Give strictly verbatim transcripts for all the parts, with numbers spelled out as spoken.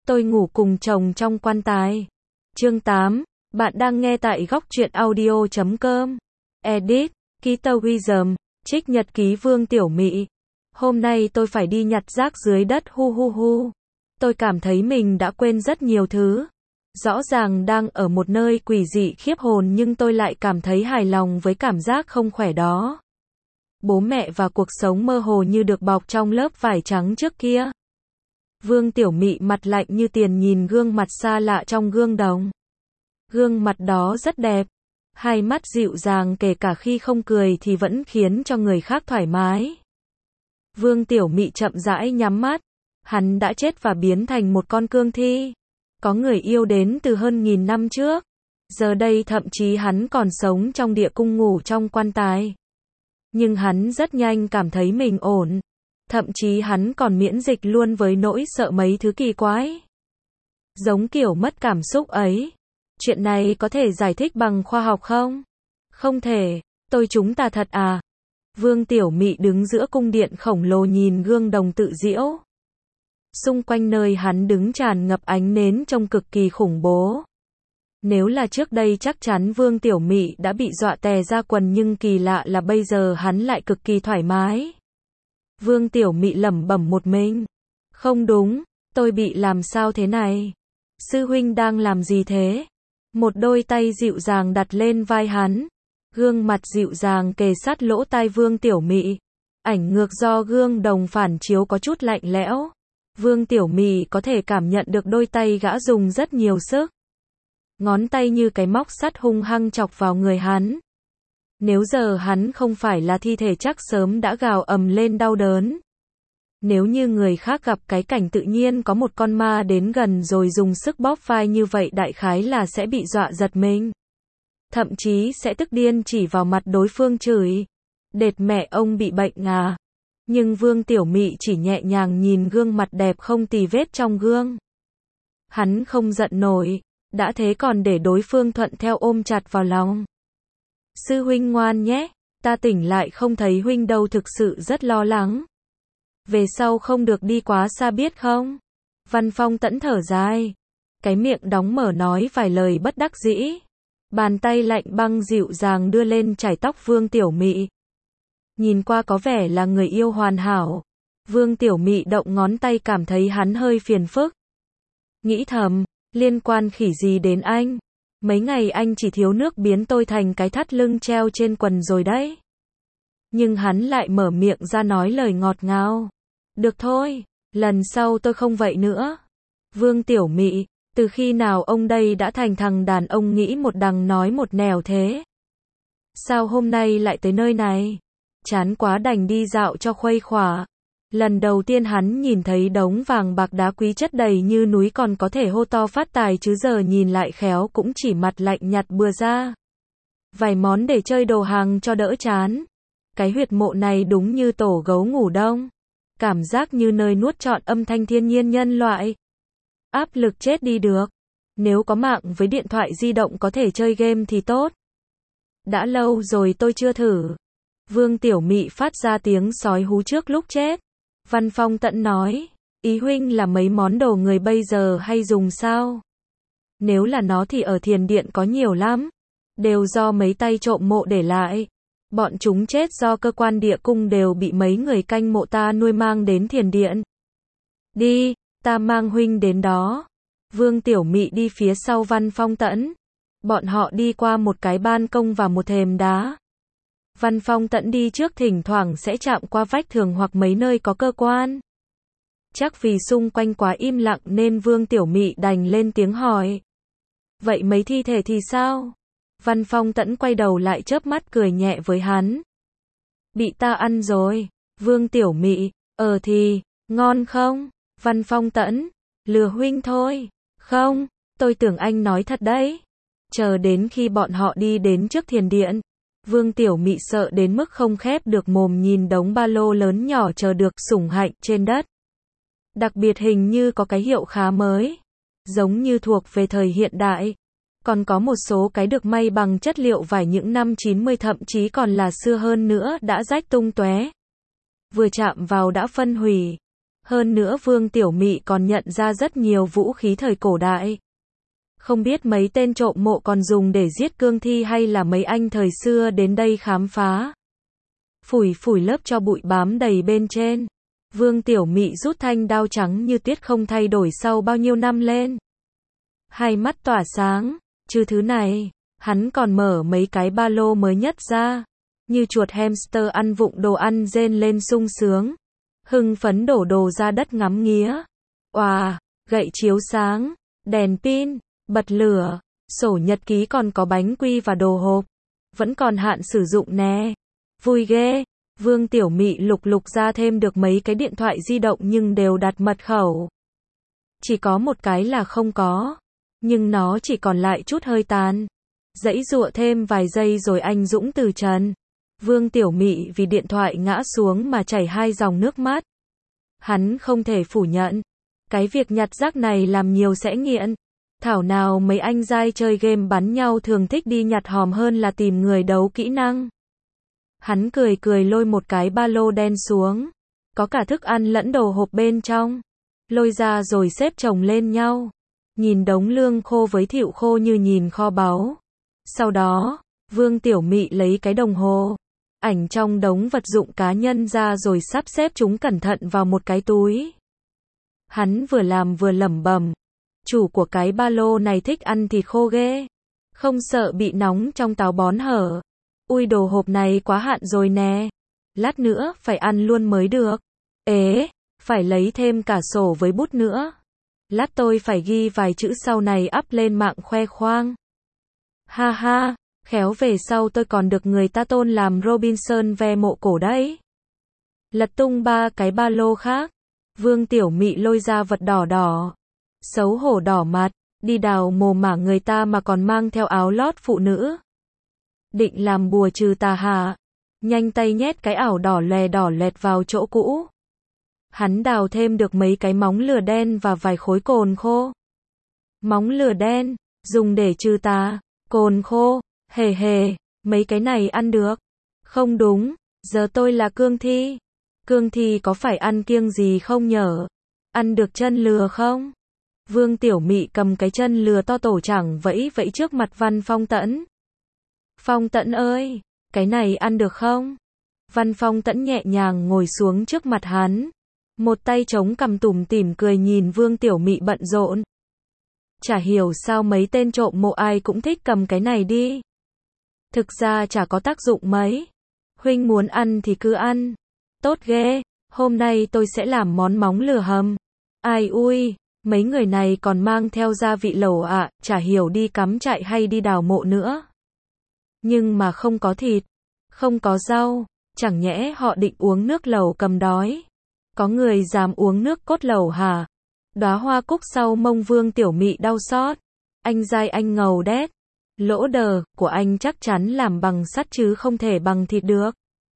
Tôi ngủ cùng chồng trong quan tài. Chương tám. Bạn đang nghe tại góc truyện audio chấm com. Edit, Kita Wisdom, trích nhật ký Vương Tiểu Mị. Hôm nay tôi phải đi nhặt rác dưới đất hu hu hu. Tôi cảm thấy mình đã quên rất nhiều thứ. Rõ ràng đang ở một nơi quỷ dị khiếp hồn nhưng tôi lại cảm thấy hài lòng với cảm giác không khỏe đó. Bố mẹ và cuộc sống mơ hồ như được bọc trong lớp vải trắng trước kia. Vương Tiểu Mị mặt lạnh như tiền nhìn gương mặt xa lạ trong gương đồng. Gương mặt đó rất đẹp. Hai mắt dịu dàng kể cả khi không cười thì vẫn khiến cho người khác thoải mái. Vương Tiểu Mị chậm rãi nhắm mắt. Hắn đã chết và biến thành một con cương thi. Có người yêu đến từ hơn nghìn năm trước. Giờ đây thậm chí hắn còn sống trong địa cung ngủ trong quan tài. Nhưng hắn rất nhanh cảm thấy mình ổn. Thậm chí hắn còn miễn dịch luôn với nỗi sợ mấy thứ kỳ quái. Giống kiểu mất cảm xúc ấy. Chuyện này có thể giải thích bằng khoa học không? Không thể. Tôi chúng ta thật à? Vương Tiểu Mị đứng giữa cung điện khổng lồ nhìn gương đồng tự giễu. Xung quanh nơi hắn đứng tràn ngập ánh nến trông cực kỳ khủng bố. Nếu là trước đây chắc chắn Vương Tiểu Mị đã bị dọa tè ra quần nhưng kỳ lạ là bây giờ hắn lại cực kỳ thoải mái. Vương Tiểu Mị lẩm bẩm một mình. Không đúng, tôi bị làm sao thế này? Sư huynh đang làm gì thế? Một đôi tay dịu dàng đặt lên vai hắn. Gương mặt dịu dàng kề sát lỗ tai Vương Tiểu Mị. Ảnh ngược do gương đồng phản chiếu có chút lạnh lẽo. Vương Tiểu Mị có thể cảm nhận được đôi tay gã dùng rất nhiều sức. Ngón tay như cái móc sắt hung hăng chọc vào người hắn. Nếu giờ hắn không phải là thi thể chắc sớm đã gào ầm lên đau đớn. Nếu như người khác gặp cái cảnh tự nhiên có một con ma đến gần rồi dùng sức bóp vai như vậy đại khái là sẽ bị dọa giật mình. Thậm chí sẽ tức điên chỉ vào mặt đối phương chửi. Đệt mẹ ông bị bệnh à. Nhưng Vương Tiểu Mị chỉ nhẹ nhàng nhìn gương mặt đẹp không tì vết trong gương. Hắn không giận nổi. Đã thế còn để đối phương thuận theo ôm chặt vào lòng. Sư huynh ngoan nhé, ta tỉnh lại không thấy huynh đâu thực sự rất lo lắng. Về sau không được đi quá xa biết không? Văn Phong Tẫn thở dài. Cái miệng đóng mở nói vài lời bất đắc dĩ. Bàn tay lạnh băng dịu dàng đưa lên chải tóc Vương Tiểu Mị. Nhìn qua có vẻ là người yêu hoàn hảo. Vương Tiểu Mị động ngón tay cảm thấy hắn hơi phiền phức. Nghĩ thầm, liên quan khỉ gì đến anh? Mấy ngày anh chỉ thiếu nước biến tôi thành cái thắt lưng treo trên quần rồi đấy. Nhưng hắn lại mở miệng ra nói lời ngọt ngào. Được thôi, lần sau tôi không vậy nữa. Vương Tiểu Mị, từ khi nào ông đây đã thành thằng đàn ông nghĩ một đằng nói một nẻo thế? Sao hôm nay lại tới nơi này? Chán quá đành đi dạo cho khuây khỏa. Lần đầu tiên hắn nhìn thấy đống vàng bạc đá quý chất đầy như núi còn có thể hô to phát tài chứ giờ nhìn lại khéo cũng chỉ mặt lạnh nhạt bừa ra. Vài món để chơi đồ hàng cho đỡ chán. Cái huyệt mộ này đúng như tổ gấu ngủ đông. Cảm giác như nơi nuốt trọn âm thanh thiên nhiên nhân loại. Áp lực chết đi được. Nếu có mạng với điện thoại di động có thể chơi game thì tốt. Đã lâu rồi tôi chưa thử. Vương Tiểu Mị phát ra tiếng sói hú trước lúc chết. Văn Phong Tẫn nói, ý huynh là mấy món đồ người bây giờ hay dùng sao? Nếu là nó thì ở thiền điện có nhiều lắm. Đều do mấy tay trộm mộ để lại. Bọn chúng chết do cơ quan địa cung đều bị mấy người canh mộ ta nuôi mang đến thiền điện. Đi, ta mang huynh đến đó. Vương Tiểu Mị đi phía sau Văn Phong Tẫn. Bọn họ đi qua một cái ban công và một thềm đá. Văn Phong Tẫn đi trước thỉnh thoảng sẽ chạm qua vách tường hoặc mấy nơi có cơ quan. Chắc vì xung quanh quá im lặng nên Vương Tiểu Mị đành lên tiếng hỏi. Vậy mấy thi thể thì sao? Văn Phong Tẫn quay đầu lại chớp mắt cười nhẹ với hắn. Bị ta ăn rồi. Vương Tiểu Mị, ờ thì, ngon không? Văn Phong Tẫn, lừa huynh thôi. Không, tôi tưởng anh nói thật đấy. Chờ đến khi bọn họ đi đến trước thiền điện. Vương Tiểu Mị sợ đến mức không khép được mồm nhìn đống ba lô lớn nhỏ chờ được sủng hạnh trên đất. Đặc biệt hình như có cái hiệu khá mới. Giống như thuộc về thời hiện đại. Còn có một số cái được may bằng chất liệu vải những năm chín mươi thậm chí còn là xưa hơn nữa đã rách tung tóe. Vừa chạm vào đã phân hủy. Hơn nữa Vương Tiểu Mị còn nhận ra rất nhiều vũ khí thời cổ đại. Không biết mấy tên trộm mộ còn dùng để giết cương thi hay là mấy anh thời xưa đến đây khám phá. Phủi phủi lớp cho bụi bám đầy bên trên. Vương Tiểu Mị rút thanh đao trắng như tuyết không thay đổi sau bao nhiêu năm lên. Hai mắt tỏa sáng, chứ thứ này, hắn còn mở mấy cái ba lô mới nhất ra. Như chuột hamster ăn vụng đồ ăn rên lên sung sướng. Hưng phấn đổ đồ ra đất ngắm nghía. Oà, gậy chiếu sáng, đèn pin, bật lửa, sổ nhật ký còn có bánh quy và đồ hộp. Vẫn còn hạn sử dụng nè. Vui ghê. Vương Tiểu Mị lục lục ra thêm được mấy cái điện thoại di động nhưng đều đặt mật khẩu. Chỉ có một cái là không có. Nhưng nó chỉ còn lại chút hơi tàn. Giãy giụa thêm vài giây rồi anh dũng từ trần. Vương Tiểu Mị vì điện thoại ngã xuống mà chảy hai dòng nước mắt. Hắn không thể phủ nhận. Cái việc nhặt rác này làm nhiều sẽ nghiện. Thảo nào mấy anh giai chơi game bắn nhau thường thích đi nhặt hòm hơn là tìm người đấu kỹ năng. Hắn cười cười lôi một cái ba lô đen xuống. Có cả thức ăn lẫn đồ hộp bên trong. Lôi ra rồi xếp chồng lên nhau. Nhìn đống lương khô với thịu khô như nhìn kho báu. Sau đó, Vương Tiểu Mị lấy cái đồng hồ, ảnh trong đống vật dụng cá nhân ra rồi sắp xếp chúng cẩn thận vào một cái túi. Hắn vừa làm vừa lẩm bẩm. Chủ của cái ba lô này thích ăn thịt khô ghê. Không sợ bị nóng trong táo bón hở. Ui đồ hộp này quá hạn rồi nè. Lát nữa phải ăn luôn mới được. Ế, phải lấy thêm cả sổ với bút nữa. Lát tôi phải ghi vài chữ sau này up lên mạng khoe khoang. Ha ha, khéo về sau tôi còn được người ta tôn làm Robinson ve mộ cổ đấy. Lật tung ba cái ba lô khác. Vương Tiểu Mị lôi ra vật đỏ đỏ. Xấu hổ đỏ mặt, đi đào mồ mả người ta mà còn mang theo áo lót phụ nữ. Định làm bùa trừ tà hả? Nhanh tay nhét cái ảo đỏ lòe đỏ lẹt vào chỗ cũ. Hắn đào thêm được mấy cái móng lửa đen và vài khối cồn khô. Móng lửa đen, dùng để trừ tà, cồn khô, hề hề, mấy cái này ăn được. Không đúng, giờ tôi là cương thi. Cương thi có phải ăn kiêng gì không nhở? Ăn được chân lừa không? Vương Tiểu Mị cầm cái chân lừa to tổ chẳng vẫy vẫy trước mặt Văn Phong Tẫn. Phong Tẫn ơi, cái này ăn được không? Văn Phong Tẫn nhẹ nhàng ngồi xuống trước mặt hắn. Một tay chống cằm tủm tỉm cười nhìn Vương Tiểu Mị bận rộn. Chả hiểu sao mấy tên trộm mộ ai cũng thích cầm cái này đi. Thực ra chả có tác dụng mấy. Huynh muốn ăn thì cứ ăn. Tốt ghê, hôm nay tôi sẽ làm món móng lửa hầm. Ai ui, mấy người này còn mang theo gia vị lẩu ạ, à, chả hiểu đi cắm trại hay đi đào mộ nữa. Nhưng mà không có thịt, không có rau, chẳng nhẽ họ định uống nước lẩu cầm đói. Có người dám uống nước cốt lẩu hả? Đóa hoa cúc sau mông Vương Tiểu Mị đau xót. Anh dai anh ngầu đét. Lỗ đờ của anh chắc chắn làm bằng sắt chứ không thể bằng thịt được.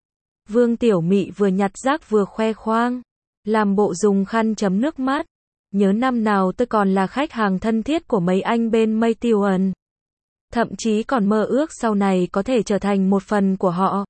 Vương Tiểu Mị vừa nhặt rác vừa khoe khoang. Làm bộ dùng khăn chấm nước mắt. Nhớ năm nào tôi còn là khách hàng thân thiết của mấy anh bên Maytion. Thậm chí còn mơ ước sau này có thể trở thành một phần của họ.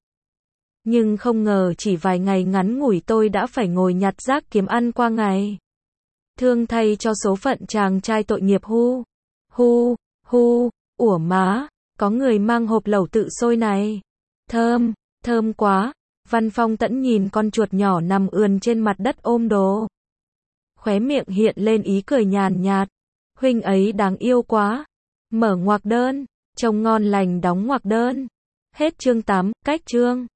Nhưng không ngờ chỉ vài ngày ngắn ngủi tôi đã phải ngồi nhặt rác kiếm ăn qua ngày. Thương thay cho số phận chàng trai tội nghiệp hu. Hu, hu, ủa má, có người mang hộp lẩu tự sôi này. Thơm, thơm quá. Văn Phong Tẫn nhìn con chuột nhỏ nằm ườn trên mặt đất ôm đồ. Khóe miệng hiện lên ý cười nhàn nhạt. Huynh ấy đáng yêu quá. Mở ngoặc đơn, trông ngon lành đóng ngoặc đơn. Hết chương tám, cách chương.